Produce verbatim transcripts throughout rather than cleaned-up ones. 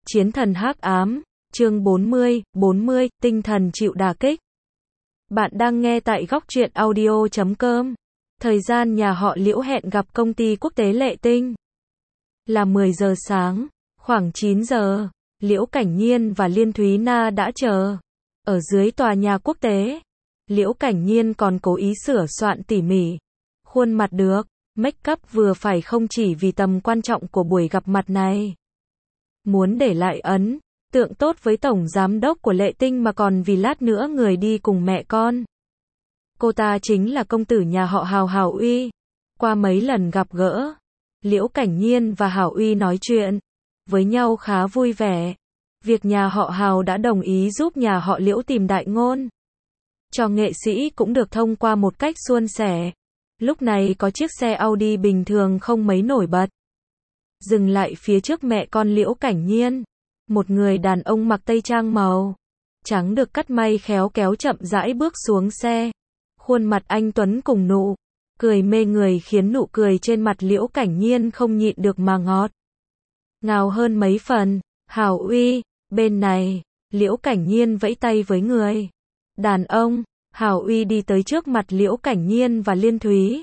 Chiến thần hắc ám, chương bốn mươi, bốn mươi, tinh thần chịu đả kích. Bạn đang nghe tại góc truyện audio chấm com. Thời gian nhà họ Liễu hẹn gặp công ty quốc tế Lệ Tinh là mười giờ sáng, khoảng chín giờ, Liễu Cảnh Nhiên và Liên Thúy Na đã chờ ở dưới tòa nhà quốc tế. Liễu Cảnh Nhiên còn cố ý sửa soạn tỉ mỉ khuôn mặt được make up vừa phải, không chỉ vì tầm quan trọng của buổi gặp mặt này, muốn để lại ấn tượng tốt với tổng giám đốc của Lệ Tinh, mà còn vì lát nữa người đi cùng mẹ con cô ta chính là công tử nhà họ Hào, Hào Uy. Qua mấy lần gặp gỡ, Liễu Cảnh Nhiên và Hào Uy nói chuyện với nhau khá vui vẻ. Việc nhà họ Hào đã đồng ý giúp nhà họ Liễu tìm đại ngôn cho nghệ sĩ cũng được thông qua một cách suôn sẻ. Lúc này có chiếc xe Audi bình thường không mấy nổi bật dừng lại phía trước mẹ con Liễu Cảnh Nhiên. Một người đàn ông mặc tây trang màu trắng được cắt may khéo kéo chậm rãi bước xuống xe. Khuôn mặt anh tuấn cùng nụ cười mê người khiến nụ cười trên mặt Liễu Cảnh Nhiên không nhịn được mà ngọt ngào hơn mấy phần. Hào Uy, bên này. Liễu Cảnh Nhiên vẫy tay với người đàn ông. Hào Uy đi tới trước mặt Liễu Cảnh Nhiên và Liên Thúy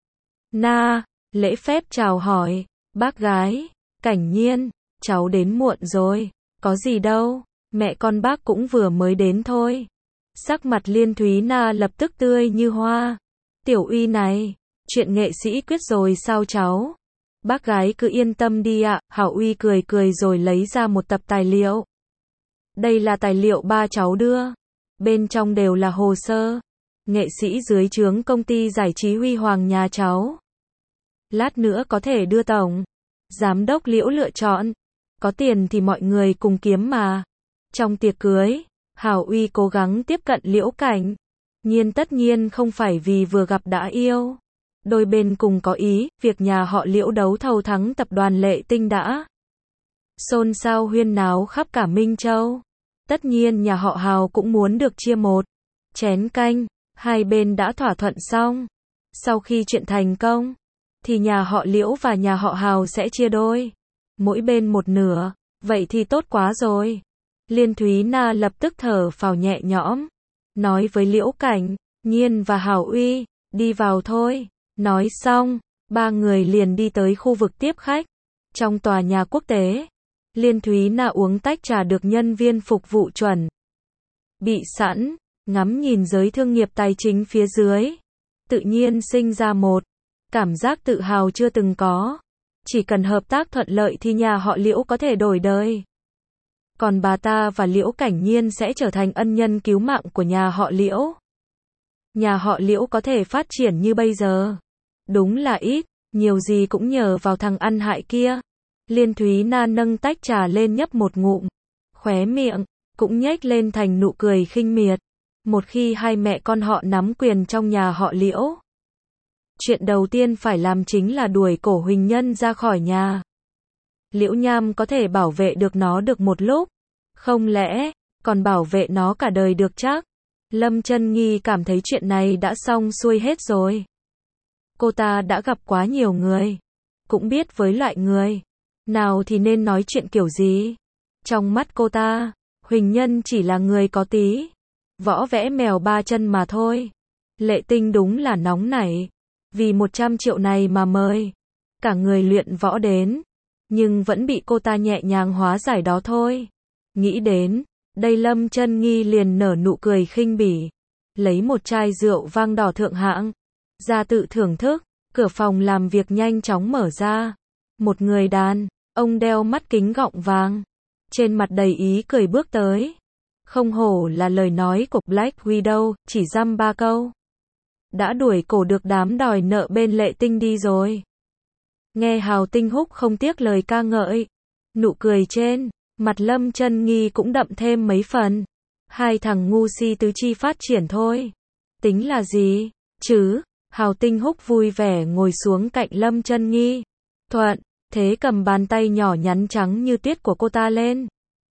Na, lễ phép chào hỏi. Bác gái Cảnh Nhiên, cháu đến muộn rồi. Có gì đâu, mẹ con bác cũng vừa mới đến thôi. Sắc mặt Liên Thúy Na lập tức tươi như hoa. Tiểu Uy này, chuyện nghệ sĩ quyết rồi sao cháu? Bác gái cứ yên tâm đi ạ. Hào Uy cười cười rồi lấy ra một tập tài liệu. Đây là tài liệu ba cháu đưa. Bên trong đều là hồ sơ nghệ sĩ dưới trướng công ty giải trí huy hoàng nhà cháu. Lát nữa có thể đưa tổng giám đốc Liễu lựa chọn. Có tiền thì mọi người cùng kiếm mà. Trong tiệc cưới, Hào Uy cố gắng tiếp cận Liễu Cảnh Nhiên, tất nhiên không phải vì vừa gặp đã yêu. Đôi bên cùng có ý, việc nhà họ Liễu đấu thầu thắng tập đoàn Lệ Tinh đã xôn xao huyên náo khắp cả Minh Châu. Tất nhiên nhà họ Hào cũng muốn được chia một chén canh. Hai bên đã thỏa thuận xong. Sau khi chuyện thành công, thì nhà họ Liễu và nhà họ Hào sẽ chia đôi, mỗi bên một nửa. Vậy thì tốt quá rồi. Liên Thúy Na lập tức thở phào nhẹ nhõm, nói với Liễu Cảnh Nhiên và Hào Uy, đi vào thôi. Nói xong, ba người liền đi tới khu vực tiếp khách trong tòa nhà quốc tế. Liên Thúy Na uống tách trà được nhân viên phục vụ chuẩn bị sẵn, ngắm nhìn giới thương nghiệp tài chính phía dưới, tự nhiên sinh ra một cảm giác tự hào chưa từng có. Chỉ cần hợp tác thuận lợi thì nhà họ Liễu có thể đổi đời. Còn bà ta và Liễu Cảnh Nhiên sẽ trở thành ân nhân cứu mạng của nhà họ Liễu. Nhà họ Liễu có thể phát triển như bây giờ, đúng là ít, nhiều gì cũng nhờ vào thằng ăn hại kia. Liên Thúy Na nâng tách trà lên nhấp một ngụm, khóe miệng cũng nhếch lên thành nụ cười khinh miệt. Một khi hai mẹ con họ nắm quyền trong nhà họ Liễu, chuyện đầu tiên phải làm chính là đuổi cổ Huỳnh Nhân ra khỏi nhà. Liễu Nham có thể bảo vệ được nó được một lúc, không lẽ còn bảo vệ nó cả đời được chắc? Lâm Chân Nghi cảm thấy chuyện này đã xong xuôi hết rồi. Cô ta đã gặp quá nhiều người, cũng biết với loại người nào thì nên nói chuyện kiểu gì. Trong mắt cô ta, Huỳnh Nhân chỉ là người có tí võ vẽ mèo ba chân mà thôi. Lệ Tinh đúng là nóng nảy, vì một trăm triệu này mà mời cả người luyện võ đến, nhưng vẫn bị cô ta nhẹ nhàng hóa giải đó thôi. Nghĩ đến đây, Lâm Chân Nghi liền nở nụ cười khinh bỉ, lấy một chai rượu vang đỏ thượng hạng ra tự thưởng thức. Cửa phòng làm việc nhanh chóng mở ra. Một người đàn ông đeo mắt kính gọng vàng, trên mặt đầy ý cười bước tới. Không hổ là lời nói của Black Widow, chỉ dăm ba câu đã đuổi cổ được đám đòi nợ bên Lệ Tinh đi rồi. Nghe Hào Tinh Húc không tiếc lời ca ngợi, nụ cười trên mặt Lâm Chân Nghi cũng đậm thêm mấy phần. Hai thằng ngu si tứ chi phát triển thôi, tính là gì chứ? Hào Tinh Húc vui vẻ ngồi xuống cạnh Lâm Chân Nghi, thuận thế cầm bàn tay nhỏ nhắn trắng như tuyết của cô ta lên,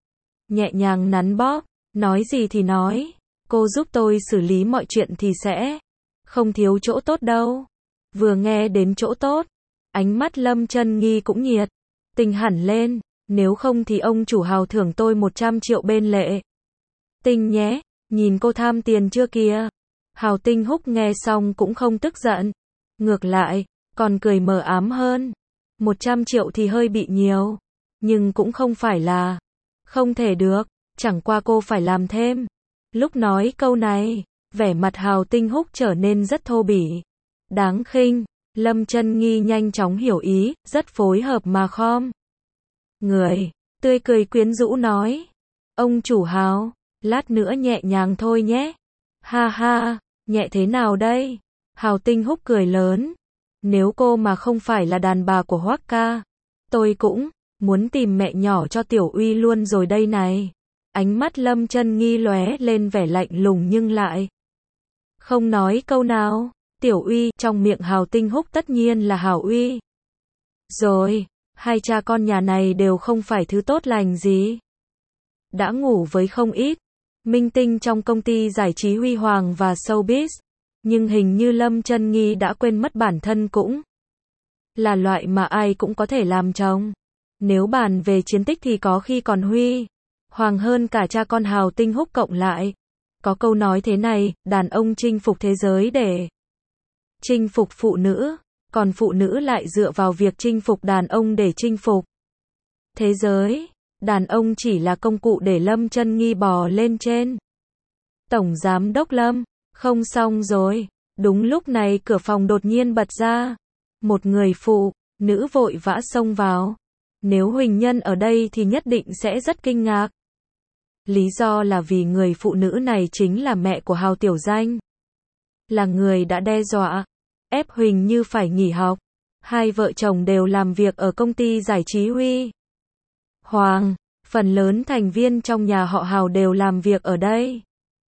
nhẹ nhàng nắn bóp. Nói gì thì nói, cô giúp tôi xử lý mọi chuyện thì sẽ không thiếu chỗ tốt đâu. Vừa nghe đến chỗ tốt, ánh mắt Lâm Chân Nghi cũng nhiệt tình hẳn lên, Nếu không thì ông chủ Hào thưởng tôi một trăm triệu bên lệ. Tinh nhé, nhìn cô tham tiền chưa kìa. Hào Tinh Húc nghe xong cũng không tức giận. Ngược lại, còn cười mờ ám hơn. một trăm triệu thì hơi bị nhiều. Nhưng cũng không phải là không thể được, chẳng qua cô phải làm thêm. Lúc nói câu này, vẻ mặt Hào Tinh Húc trở nên rất thô bỉ. Đáng khinh, Lâm Chân Nghi nhanh chóng hiểu ý, rất phối hợp mà khom người, tươi cười quyến rũ nói. Ông chủ Hào, lát nữa nhẹ nhàng thôi nhé. Ha ha, nhẹ thế nào đây? Hào Tinh Húc cười lớn. Nếu cô mà không phải là đàn bà của Hoắc ca, tôi cũng muốn tìm mẹ nhỏ cho Tiểu Uy luôn rồi đây này. Ánh mắt Lâm Chân Nghi lóe lên vẻ lạnh lùng nhưng lại không nói câu nào. Tiểu Uy, trong miệng Hào Tinh Húc tất nhiên là Hào Uy. Rồi, hai cha con nhà này đều không phải thứ tốt lành gì. Đã ngủ với không ít minh tinh trong công ty giải trí huy hoàng và showbiz, nhưng hình như Lâm Chân Nghi đã quên mất bản thân cũng là loại mà ai cũng có thể làm chồng. Nếu bàn về chiến tích thì có khi còn huy hoàng hơn cả cha con Hào Tinh Húc cộng lại. Có câu nói thế này, đàn ông chinh phục thế giới để chinh phục phụ nữ, còn phụ nữ lại dựa vào việc chinh phục đàn ông để chinh phục thế giới. Đàn ông chỉ là công cụ để Lâm Chân Nghi bò lên trên. Tổng giám đốc Lâm, không xong rồi. Đúng lúc này cửa phòng đột nhiên bật ra. Một người phụ nữ vội vã xông vào. Nếu Huỳnh Nhân ở đây thì nhất định sẽ rất kinh ngạc. Lý do là vì người phụ nữ này chính là mẹ của Hào Tiểu Danh. Là người đã đe dọa, ép Huỳnh Như phải nghỉ học. Hai vợ chồng đều làm việc ở công ty giải trí Huy Hoàng. Phần lớn thành viên trong nhà họ Hào đều làm việc ở đây.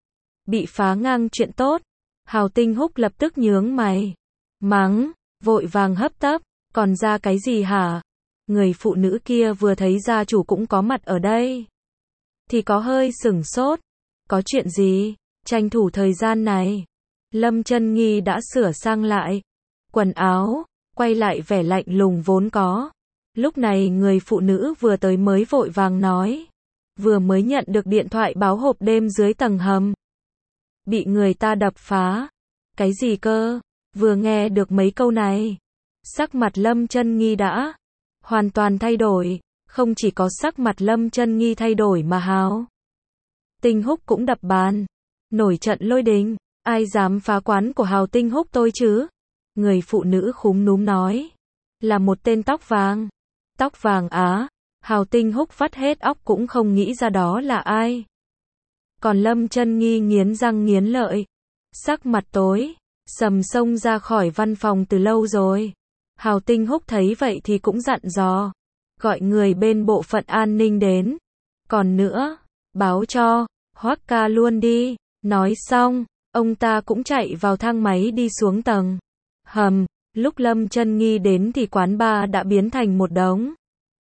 Bị phá ngang chuyện tốt. Hào Tinh Húc lập tức nhướng mày. Mắng, vội vàng hấp tấp. Còn ra cái gì hả? Người phụ nữ kia vừa thấy gia chủ cũng có mặt ở đây thì có hơi sửng sốt. Có chuyện gì? Tranh thủ thời gian này, Lâm Chân Nghi đã sửa sang lại quần áo, quay lại vẻ lạnh lùng vốn có. Lúc này người phụ nữ vừa tới mới vội vàng nói. Vừa mới nhận được điện thoại báo hộp đêm dưới tầng hầm bị người ta đập phá. Cái gì cơ? Vừa nghe được mấy câu này, sắc mặt Lâm Chân Nghi đã hoàn toàn thay đổi. Không chỉ có sắc mặt Lâm Chân Nghi thay đổi mà Hào Tinh Húc cũng đập bàn. Nổi trận lôi đình. Ai dám phá quán của Hào Tinh Húc tôi chứ? Người phụ nữ khúm núm nói. Là một tên tóc vàng. Tóc vàng á? Hào Tinh Húc vắt hết óc cũng không nghĩ ra đó là ai. Còn Lâm Chân Nghi nghiến răng nghiến lợi. Sắc mặt tối sầm xông ra khỏi văn phòng từ lâu rồi. Hào Tinh Húc thấy vậy thì cũng dặn dò. Gọi người bên bộ phận an ninh đến. Còn nữa, báo cho Hoắc ca luôn đi. Nói xong, ông ta cũng chạy vào thang máy đi xuống tầng hầm. Lúc Lâm Chân Nghi đến thì quán bar đã biến thành một đống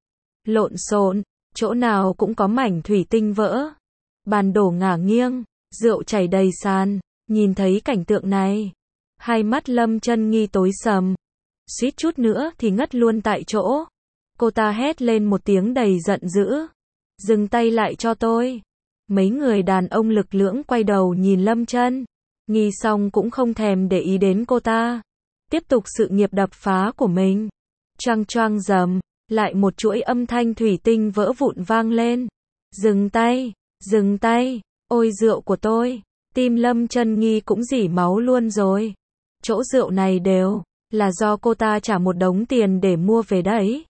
lộn xộn, chỗ nào cũng có mảnh thủy tinh vỡ, bàn đổ ngả nghiêng, rượu chảy đầy sàn. Nhìn thấy cảnh tượng này, hai mắt Lâm Chân Nghi tối sầm, suýt chút nữa thì ngất luôn tại chỗ. Cô ta hét lên một tiếng đầy giận dữ. Dừng tay lại cho tôi. Mấy người đàn ông lực lưỡng quay đầu nhìn Lâm Chân Nghi xong cũng không thèm để ý đến cô ta. Tiếp tục sự nghiệp đập phá của mình. Choang choang rầm, lại một chuỗi âm thanh thủy tinh vỡ vụn vang lên. Dừng tay, dừng tay, ôi rượu của tôi. Tim Lâm Chân Nghi cũng rỉ máu luôn rồi. Chỗ rượu này đều là do cô ta trả một đống tiền để mua về đấy.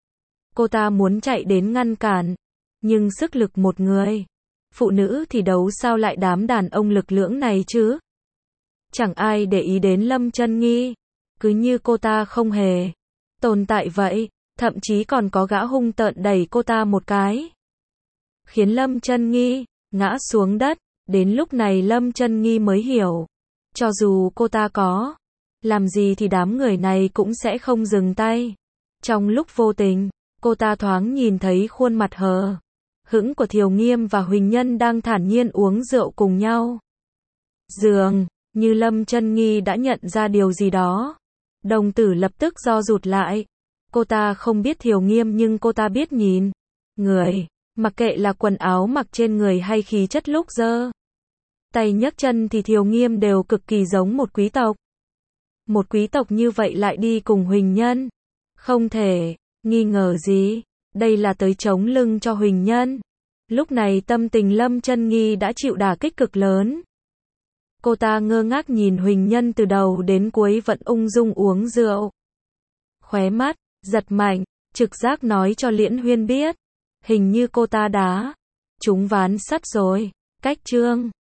Cô ta muốn chạy đến ngăn cản, nhưng sức lực một người phụ nữ thì đấu sao lại đám đàn ông lực lưỡng này chứ. Chẳng ai để ý đến Lâm Chân Nghi, cứ như cô ta không hề tồn tại vậy. Thậm chí còn có gã hung tợn đẩy cô ta một cái, khiến Lâm Chân Nghi ngã xuống đất. Đến lúc này Lâm Chân Nghi mới hiểu, cho dù cô ta có làm gì thì đám người này cũng sẽ không dừng tay. Trong lúc vô tình, cô ta thoáng nhìn thấy khuôn mặt hờ hững của Thiều Nghiêm và Huỳnh Nhân đang thản nhiên uống rượu cùng nhau. Dường như Lâm Chân Nghi đã nhận ra điều gì đó. Đồng tử lập tức co rụt lại. Cô ta không biết Thiều Nghiêm nhưng cô ta biết nhìn người, mặc kệ là quần áo mặc trên người hay khí chất lúc giơ tay nhấc chân thì Thiều Nghiêm đều cực kỳ giống một quý tộc. Một quý tộc như vậy lại đi cùng Huỳnh Nhân. Không thể nghi ngờ gì, đây là tới chống lưng cho Huỳnh Nhân. Lúc này tâm tình Lâm Chân Nghi đã chịu đả kích cực lớn. Cô ta ngơ ngác nhìn Huỳnh Nhân từ đầu đến cuối vẫn ung dung uống rượu. Khóe mắt giật mạnh, trực giác nói cho Liễn Huyên biết, hình như cô ta đã trúng ván sắt rồi. Cách chương